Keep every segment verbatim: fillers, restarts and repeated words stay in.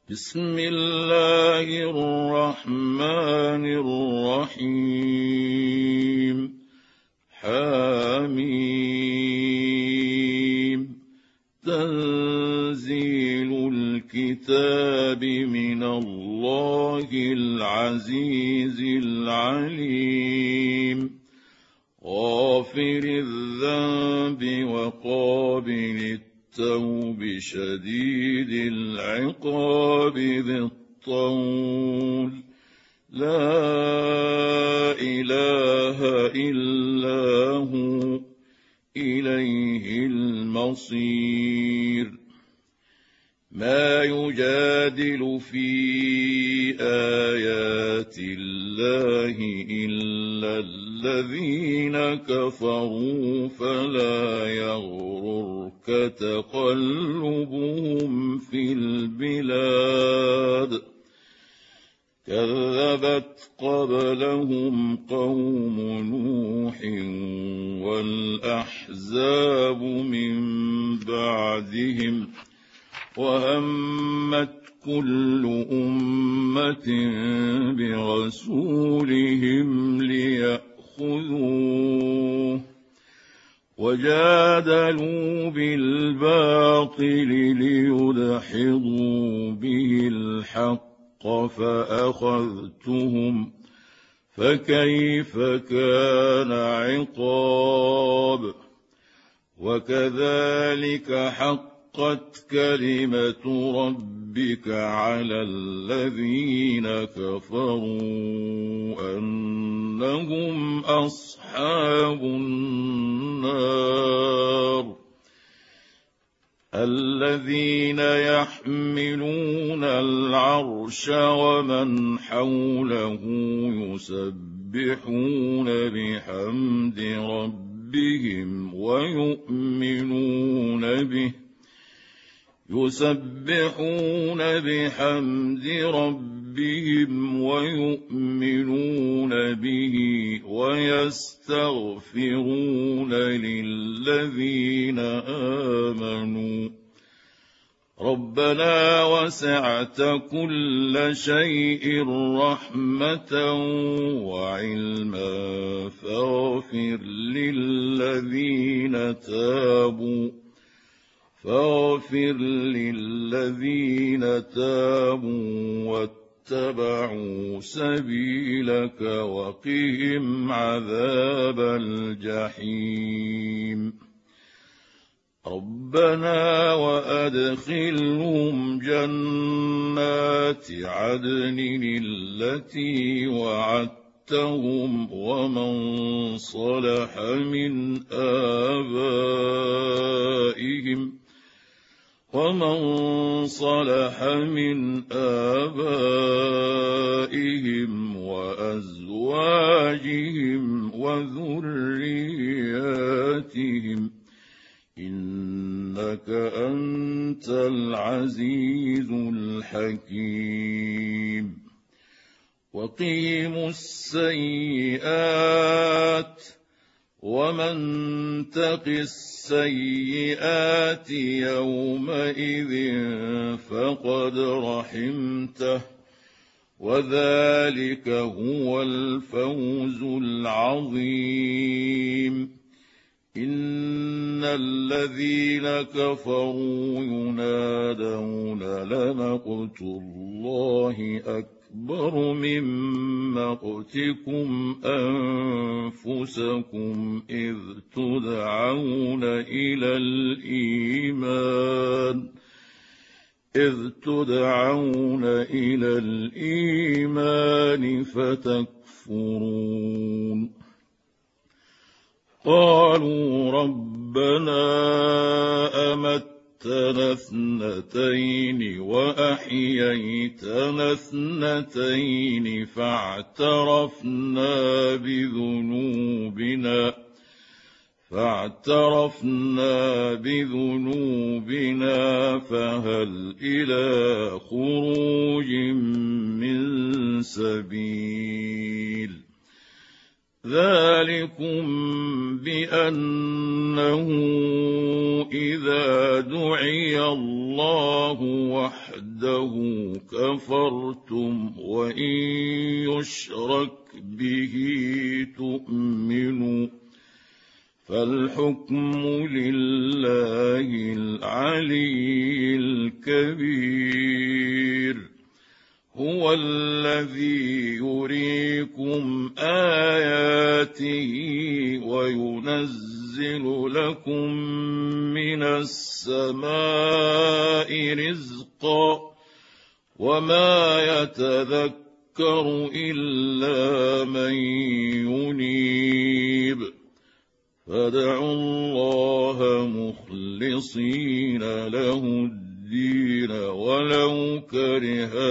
بسم الله الرحمن الرحيم. حميم. تنزيل الكتاب من الله العزيز العليم. غافر الذنب وقابل التوب شديد العقاب ذي الطول. لا إله إلا هو إليه المصير. ما يجادل في آيات الله إلا الذين كفروا فلا يغررك تقلبهم في البلاد. كذبت قبلهم قوم نوح والأحزاب من بعدهم وهمت كل أمة برسولهم ليأخذوه وجادلوا بالباطل ليدحضوا به الحق فأخذتهم فكيف كان عقاب. وكذلك حقت كلمة ربك على الذين كفروا أنهم أصحاب النار. الذين يحملون العرش ومن حوله يسبحون بحمد ربهم ويؤمنون به يسبحون بحمد ربهم ويؤمنون به ويستغفرون للذين آمنوا ربنا وسعت كل شيء رحمة وعلما فاغفر للذين تابوا فاغفر للذين تابوا واتبعوا سبيلك وقهم عذاب الجحيم. ربنا وأدخلهم جنات عدن التي وعدتهم ومن صلح من آبائهم ومن صلح من آبائهم وأزواجهم وذرياتهم إنك أنت العزيز الحكيم. وقيموا السيئات ومن تق السيئات يومئذ فقد رحمته وذلك هو الفوز العظيم. إن الذين كفروا ينادون لمقت الله أكبر من مقتكم أنفسكم إذ تدعون إلى الإيمان إذ تدعون إلى الإيمان فتكفرون. قالوا ربنا أمتنا اثنتين وأحييتنا اثنتين فاعترفنا بذنوبنا فاعترفنا بذنوبنا فهل إلى خروج من سبيل. ذلكم بأنه إذا دعي الله وحده كفرتم وإن يشرك به تؤمنوا فالحكم لله العلي الكبير هو الذي يريكم آياته وينزل لكم من السماء رزقا وما يتذكر إلا من ينيب فادعوا الله مخلصين له الدين ولو كره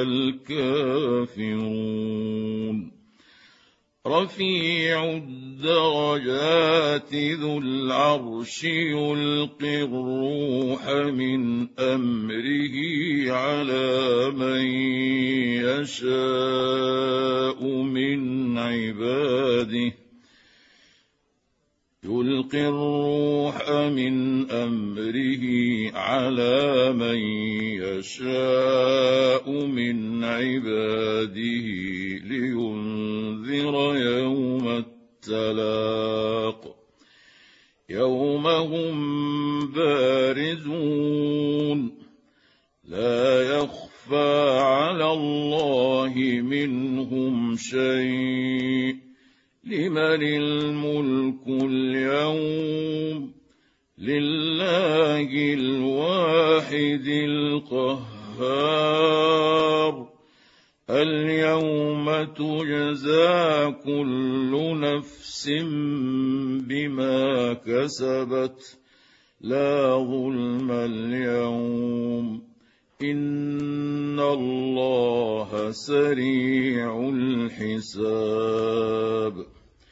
الكافرون رفيع الدرجات ذو العرش يلقي الروح من أمره على من يشاء من عباده يلقي الروح من أمره على من يشاء من عباده لينذر يوم التلاق يوم هم بارزون لا يخفى على الله منهم شيء لمن الملك اليوم لله الواحد القهار اليوم تجزى كل نفس بما كسبت لا ظلم اليوم إن الله سريع الحساب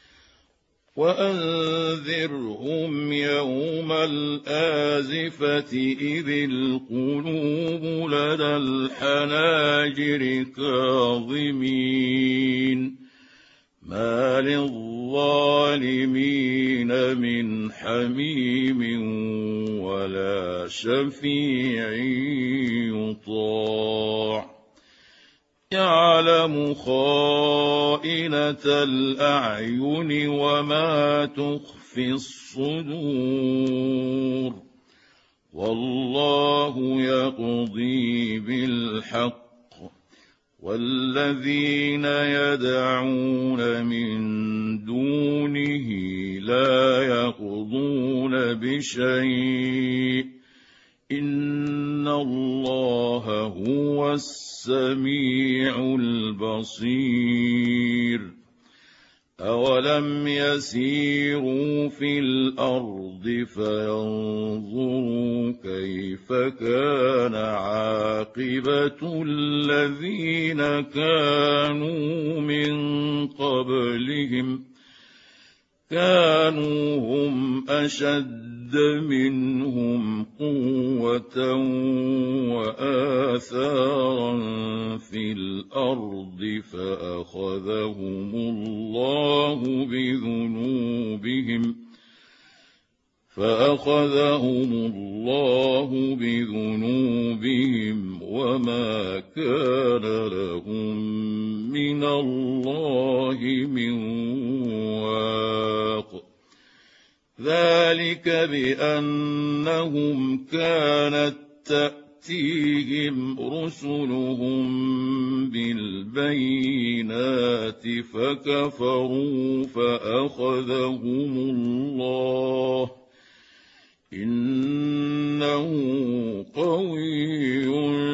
وأنذرهم يوم الآزفة إذ القلوب لدى الحناجر كاظمين ما للظالمين من حميم ولا شفيع يطاع يعلم خائنة الأعين وما تخفي الصدور والله يقضي بالحق والذين يدعون من دونه لا يقضون بشيء إن الله هو السميع البصير أولم يسيروا في الأرض فينظروا كيف كان عاقبة الذين كانوا من قبلهم كانوا هم أشد منهم قوة وآثارا في الأرض فأخذهم الله بذنوبهم فأخذهم الله بذنوبهم وما كان لهم من الله من واق ذلك بأنهم كانت تأتيهم رسلهم بالبينات فكفروا فأخذهم الله إنه قوي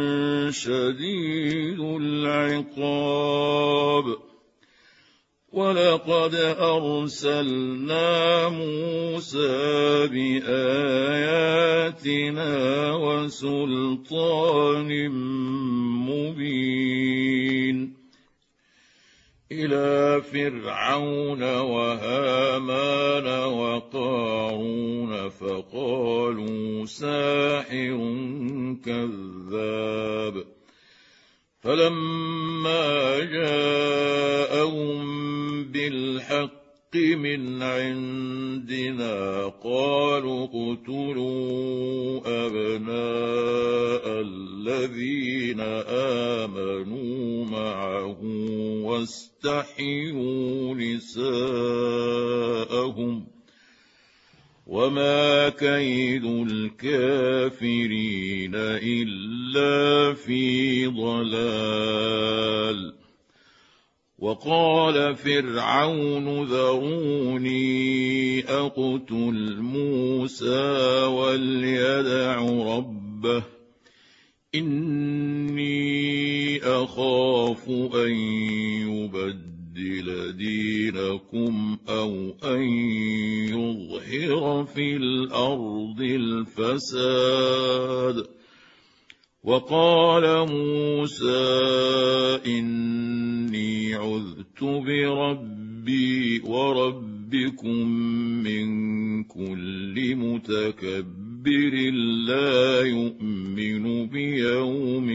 شديد العقاب ولقد أرسلنا موسى بآياتنا وسلطان مبين إلى فرعون وهامان وقارون فقالوا ساحر كذاب فلما جاءهم بالحق من عندنا قالوا اقتلوا أبناء الذين آمنوا معه واستحيوا نساءهم وما كيد الكافرين إلا في ضلال. وقال فرعون ذروني أقتل موسى وليدع ربه إني أخاف أن يبدل دينكم أو أن يظهر في الأرض الفساد. وقال موسى إني عذت بربي وربكم من كل متكبر لا يؤمن بيوم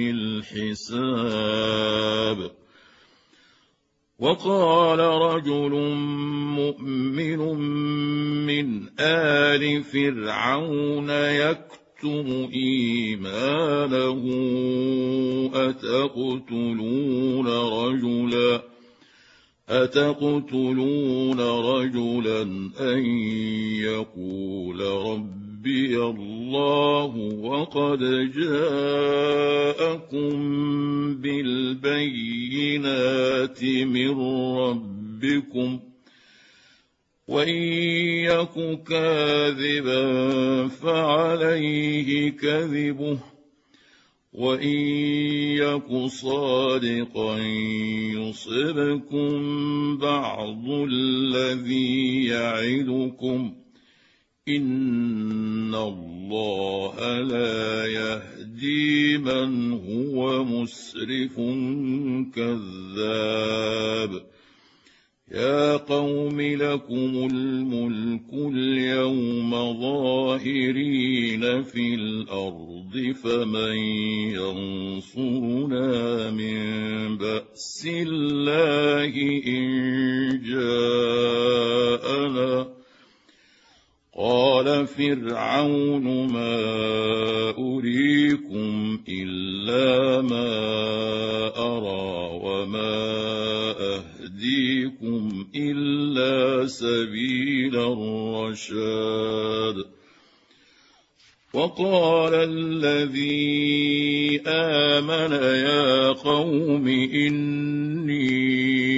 الحساب. وقال رجل مؤمن من آل فرعون يكتم إيمانه أتقتلون رجلا أتقتلون رجلا أن يقول ربي الله وقد جاءكم بالبينات من ربكم وإن يك كاذبا فعليه كذبه وإن يك صادقا يصبكم بعض الذي يعدكم إن الله لا يهدي من هو مسرف كذاب. يا قوم لكم الملك اليوم ظاهرين في الأرض فمن ينصرنا من بأس الله إن جاءنا. قال فرعون ما أريكم إلا ما أرى وما أهديكم إلا سبيل الرشاد. وقال الذي آمن يا قوم إني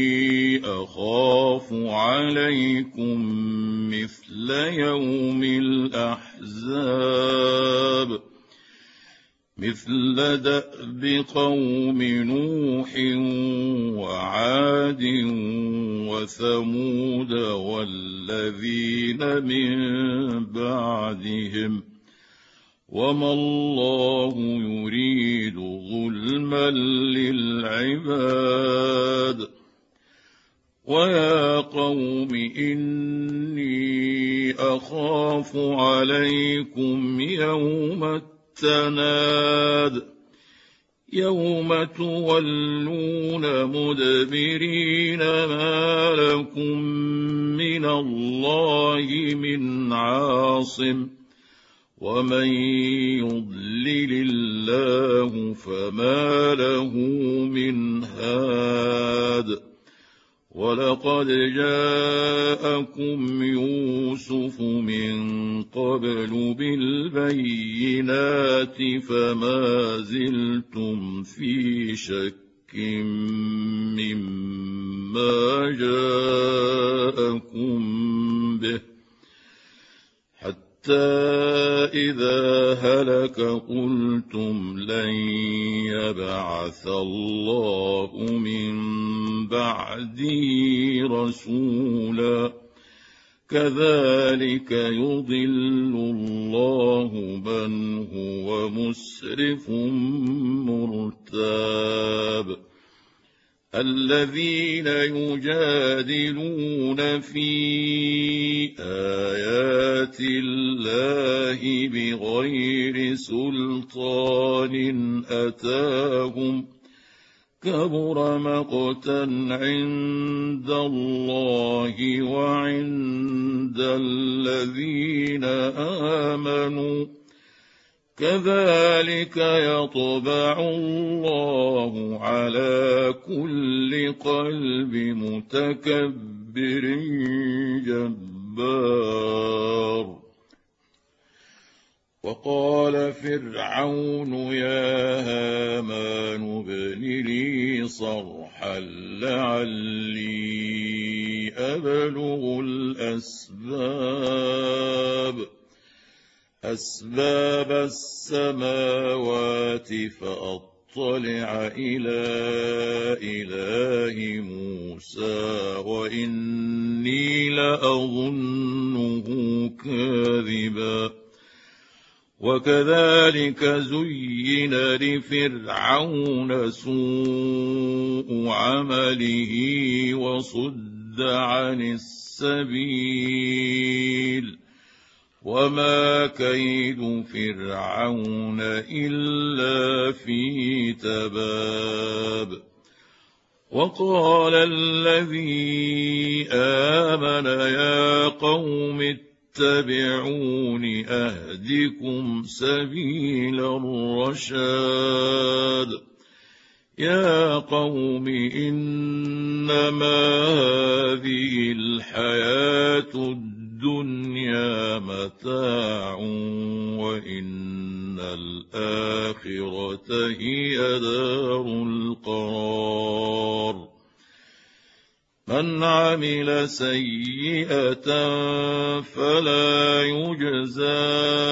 أخاف عليكم مثل يوم الأحزاب مثل دأب قوم نوح وعاد وثمود والذين من بعدهم وما الله يريد ظلما للعباد. ويا قوم إني أخاف عليكم يوم التناد يوم تولون مدبرين ما لكم من الله من عاصم ومن يضلل الله فما له من هاد. ولقد جاءكم يوسف من قبل بالبينات فما زلتم في شك مما جاءكم به حتى إذا هلك قلتم لن يبعث الله من بعده رسولا كذلك يضل الله من هو مسرف مرتاب. الذين يجادلون في آيات الله بغير سلطان أتاهم كبر مقتا عند الله وعند الذين آمنوا كذلك يطبع الله على كل قلب متكبر جبار. وقال فرعون يا هامان ابن لي صرحا لعلي أبلغ الأسباب أسباب السماوات فأطلع إلى إله موسى وإني لأظنه كاذبا. وكذلك زين لفرعون سوء عمله وصد عن السبيل وما كيد فرعون إلا في تباب. وقال الذي آمن يا قوم اتبعون أهدكم سبيل الرشاد. يا قوم إنما هذه الحياة الدنيا متاع وإن الآخرة هي دار القرار. من عمل سيئة فلا يجزى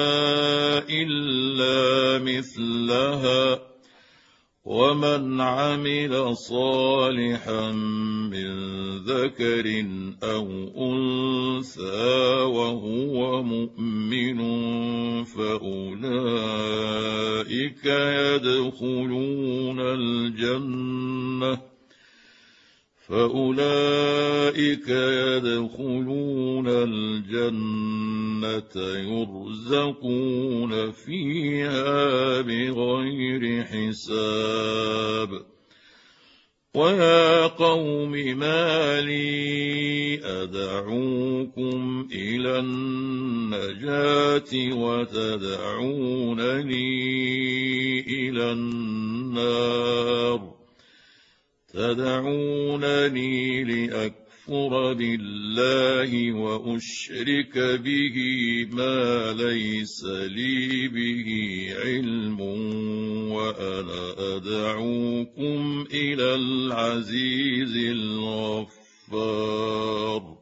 إلا مثلها ومن عمل صالحا من ذكر أو أنثى وهو مؤمن فأولئك يدخلون الجنة فأولئك يدخلون الجنة يرزقون فيها بغير حساب. ويا قوم ما لي أدعوكم إلى النجاة وتدعونني إلى النار تدعونني لأكفر بالله وأشرك به ما ليس لي به علم وأنا أدعوكم إلى العزيز الغفار.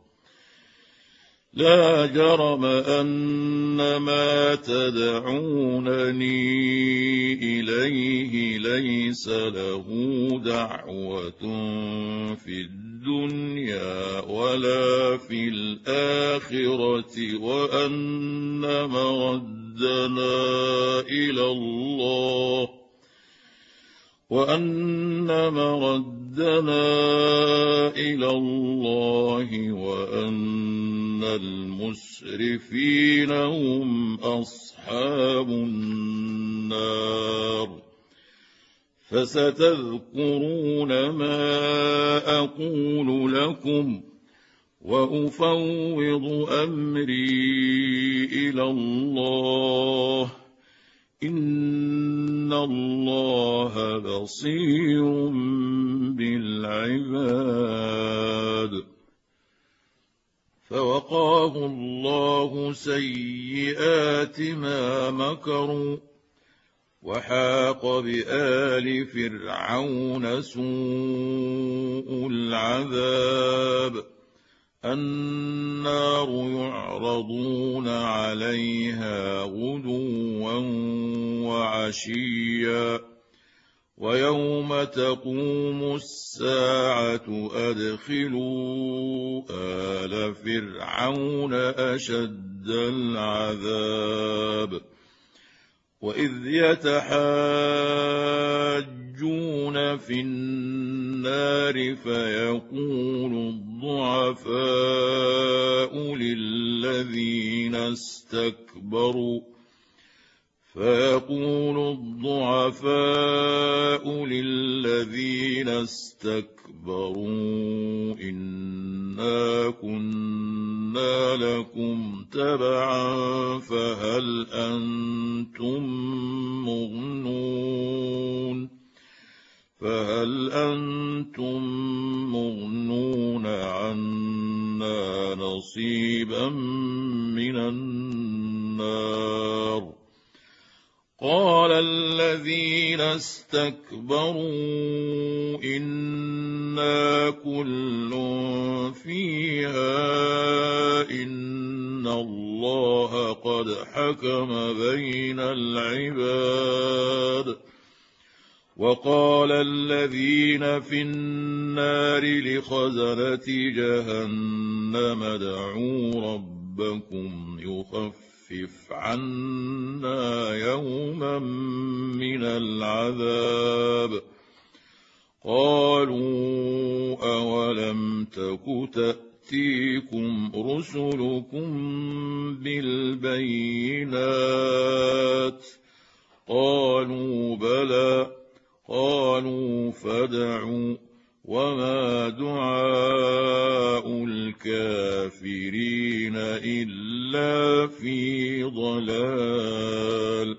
لا جرم أن ما تدعونني إليه ليس له دعوة في الدنيا ولا في الآخرة وأن مردنا إلى الله وأن مردنا إلى الله وأن المسرفين هم أصحاب النار. فستذكرون ما أقول لكم وأفوض أمري إلى الله إن الله بصير بالعباد. فوقاه الله سيئات ما مكروا وحاق بآل فرعون سوء العذاب. النار يعرضون عليها غدوا وعشيا ويوم تقوم الساعة أدخلوا آل فرعون أشد العذاب. وإذ يتحاجون في النار فيقول الضعفاء للذين استكبروا فيقول الضعفاء للذين الذين استكبروا إنا كنا لكم تبعا فهل أنتم مغنون فهل أنتم مغنون عنا نصيبا من النار قال الذين استكبروا إنا كل فيها إن الله قد حكم بين العباد وقال الذين في النار لخزنة جهنم ادعوا ربكم يخفف عنا يوما من العذاب قالوا أولم تك تأتيكم رسلكم بالبينات قالوا بلى قالوا فادعوا وما دعاء الكافرين إلا في ضلال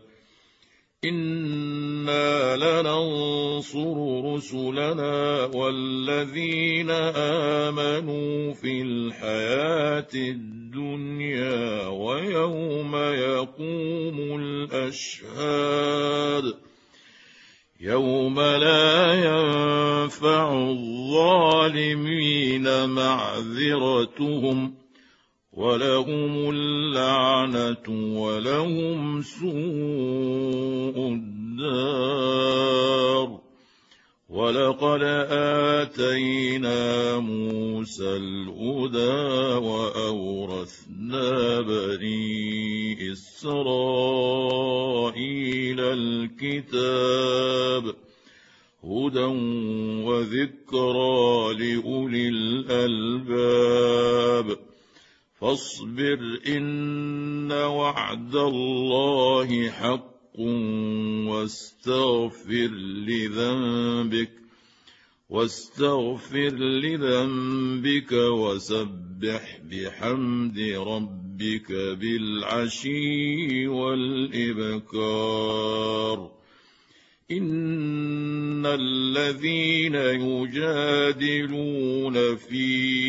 إنا لننصر رسلنا والذين آمنوا في الحياة الدنيا ويوم يقوم الأشهاد يوم لا ينفع الظالمين معذرتهم ولهم اللعنة ولهم سوء الدار ولقد آتينا موسى الهدى وأورثنا بني إسرائيل الكتاب هدى وذكرى لأولي الألباب فاصبر إن وعد الله حق واستغفر لذنبك واستغفر لذنبك وسبح بحمد ربك بالعشي والإبكار إن الذين يجادلون في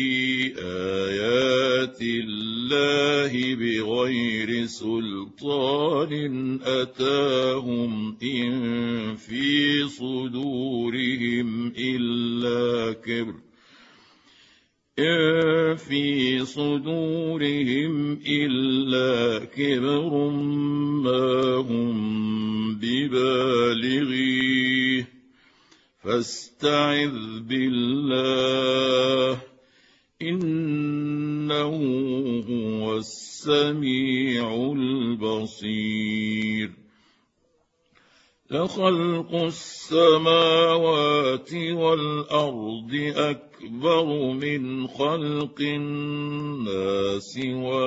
آيات الله بغير سلطان أتاهم إن في صدورهم إلا كبر إن في صدورهم إلا كبر ما هم ببالغيه فاستعذ بالله إنه هو السميع البصير لخلق السماوات والأرض أكبر من خلق الناس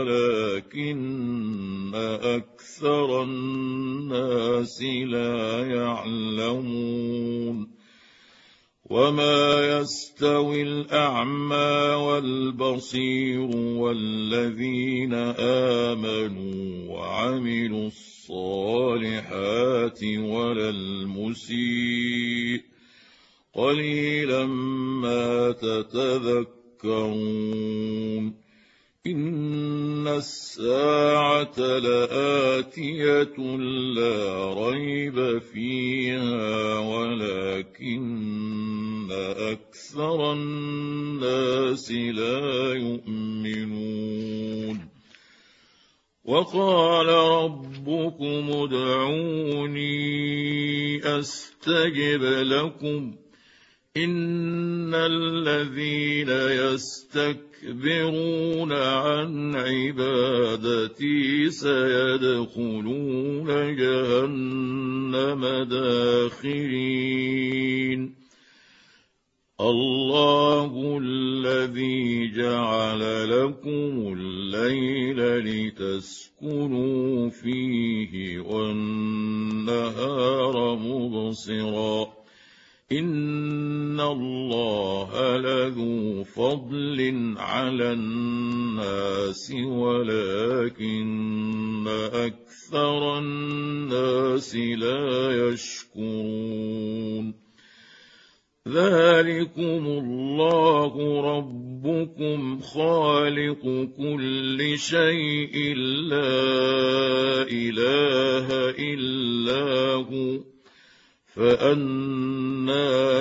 ولكن أكثر الناس لا يعلمون وما يستوي الأعمى والبصير والذين آمنوا وعملوا الصالحات ولا المسيء قليلا ما تتذكرون إن الساعة لآتية لا ريب فيها ولكن أكثر الناس لا يؤمنون وقال ربكم ادعوني أستجب لكم إن الذين يستكبرون عن عبادتي سيدخلون جهنم داخرين الله الذي جعل لكم الليل لتسكنوا فيه والنهار مبصرا إن الله لذو فضل على الناس ولكن أكثر الناس لا يشكرون ذلكم الله ربكم خالق كل شيء لا إله إلا هو فأنى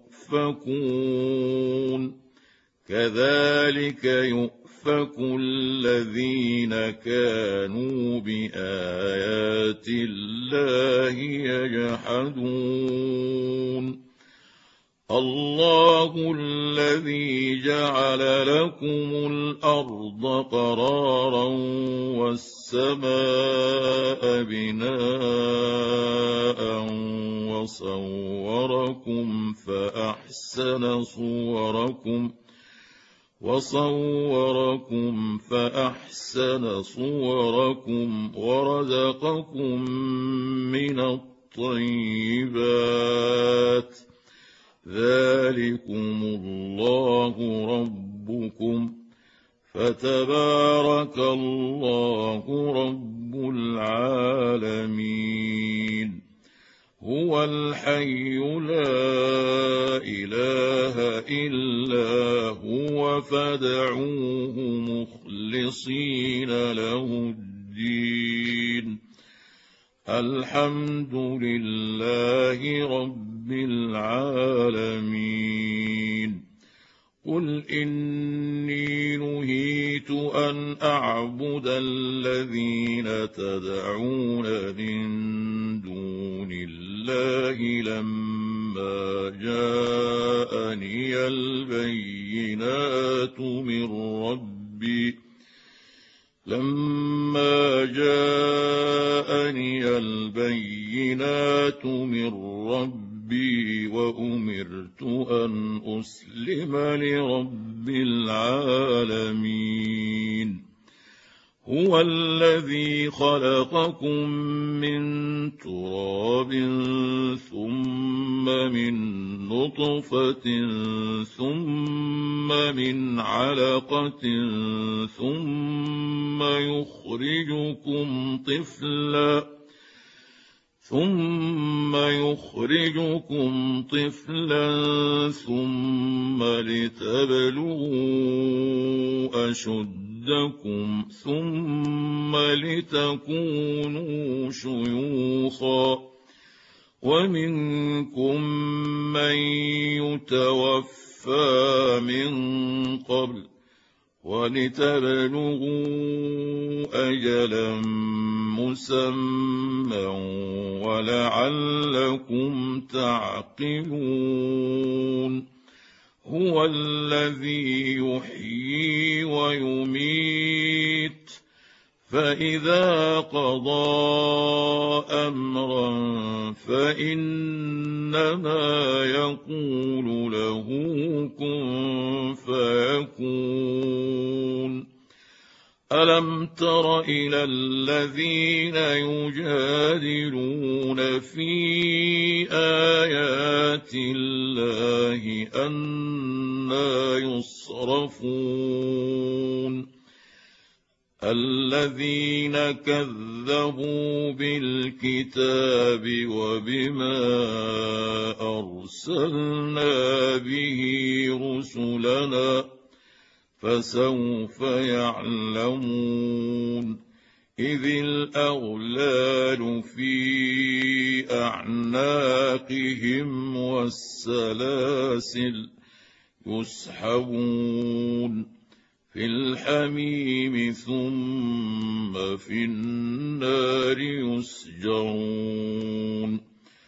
تؤفكون كذلك يؤفك الذين كانوا بآيات الله يجحدون الله الذي جعل لكم الأرض قرارا والسماء بناء وصوركم فأحسن صوركم وصوركم فأحسن صوركم ورزقكم من الطيبات ذلكم الله ربكم فتبارك الله رب العالمين هو الحي لا إله إلا هو فادعوه مخلصين له الدين الحمد لله رب العالمين قل إني نهيت أن أعبد الذين تدعون من دون الله لما جاءني البينات من ربي لما جاءني البينات من ربي وأمرت أن أسلم لرب العالمين هو الذي خلقكم من تراب ثم من نطفة ثم من علقة ثم يخرجكم طفلا ثم يخرجكم طفلا ثم لتبلغوا أشدكم ثم لتكونوا شيوخا ومنكم من يتوفى من قبل ولتبلغوا أجلا مسمى ولعلكم تعقلون هو الذي يحيي ويميت فإذا قضى أمرا فإنما يقول له كن فيكون ألم تر إلى الذين يجادلون في آيات الله أنى يصرفون الذين كذبوا بالكتاب وبما أرسلنا به رسلنا فسوف يعلمون إذ الأغلال في أعناقهم والسلاسل يسحبون في الحميم ثم في النار يسجرون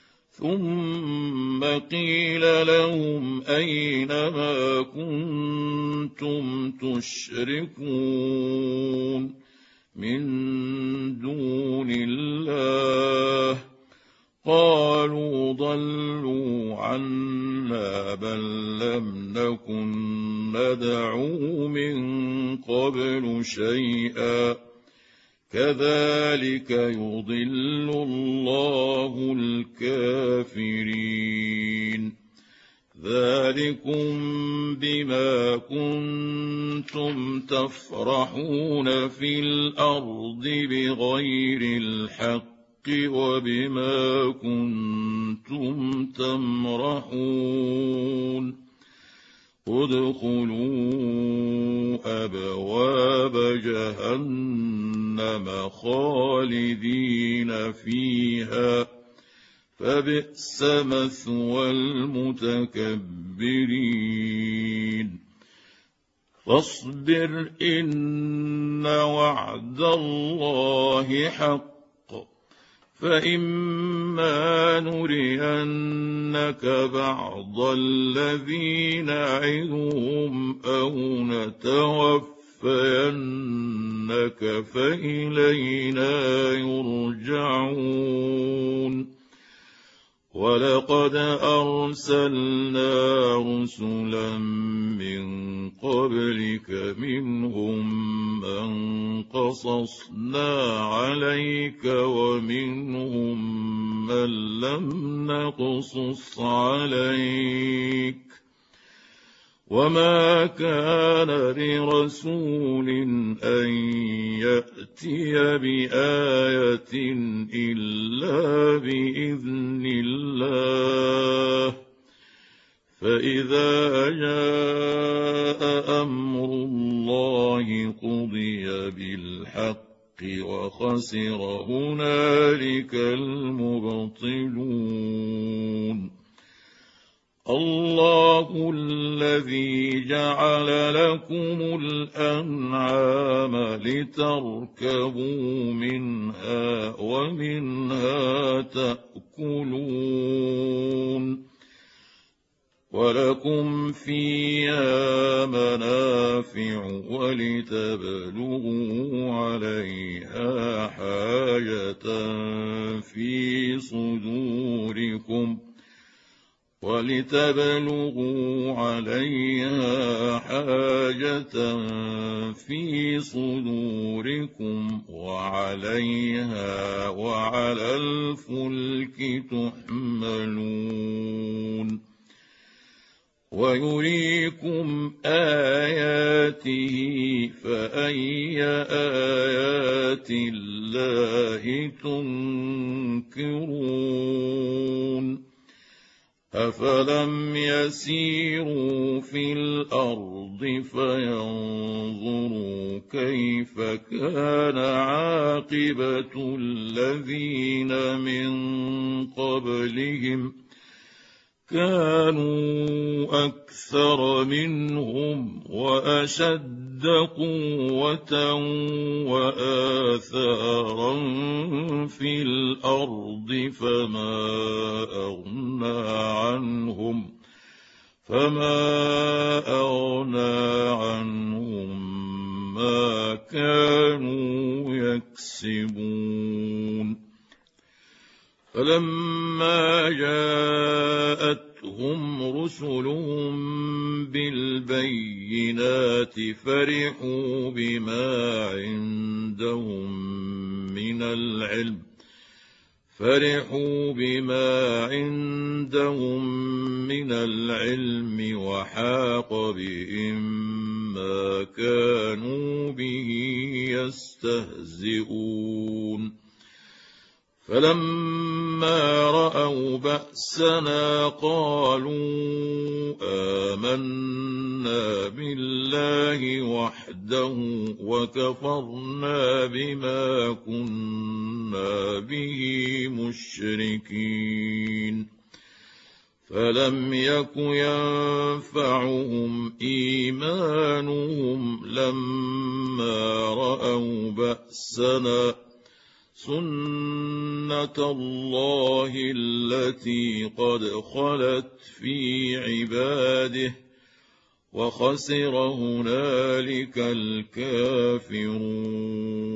ثم قيل لهم أين ما كنتم تشركون من دون الله قالوا ضلوا عنا بل لم نكن ندعو من قبل شيئا كذلك يضل الله الكافرين ذلكم بما كنتم تفرحون في الأرض بغير الحق وبما كنتم تمرحون ادخلوا أبواب جهنم خالدين فيها فبئس مثوى المتكبرين فاصبر إن وعد الله حق فإما نرينك بعض الذي نعدهم أو نتوفينك فإلينا يرجعون ولقد أرسلنا رسلا من قبلك منهم من قصصنا عليك ومنهم من لم نقصص عليك وما كان لرسول أن يأتي بآية إلا بإذن الله فإذا جاء أمر الله قضي بالحق وخسر هنالك المبطلون الله الذي جعل لكم الأنعام لتركبوا منها ومنها تأكلون ولكم فيها منافع ولتبلغوا عليها حاجة في صدوركم ولتبلغوا عليها حاجة في صدوركم وعليها وعلى الفلك تحملون ويريكم آياته فأي آيات الله تنكرون أفلم يسيروا في الأرض فينظروا كيف كان عاقبة الذين من قبلهم كانوا أكثر منهم وأشد قوة وآثارا في الأرض فما أغنى عنهم فما أغنى عنهم ما كانوا يكسبون فلما جاءتهم رسلهم بالبينات فرحوا بما عندهم من العلم فرحوا بما عندهم من العلم وحاق بهم ما كانوا به يستهزئون فلما رأوا بأسنا قالوا آمنا بالله وحده وكفرنا بما كنا به مشركين فلم يك ينفعهم إيمانهم لما رأوا بأسنا سنة الله التي قد خلت في عباده وخسر هنالك الكافرون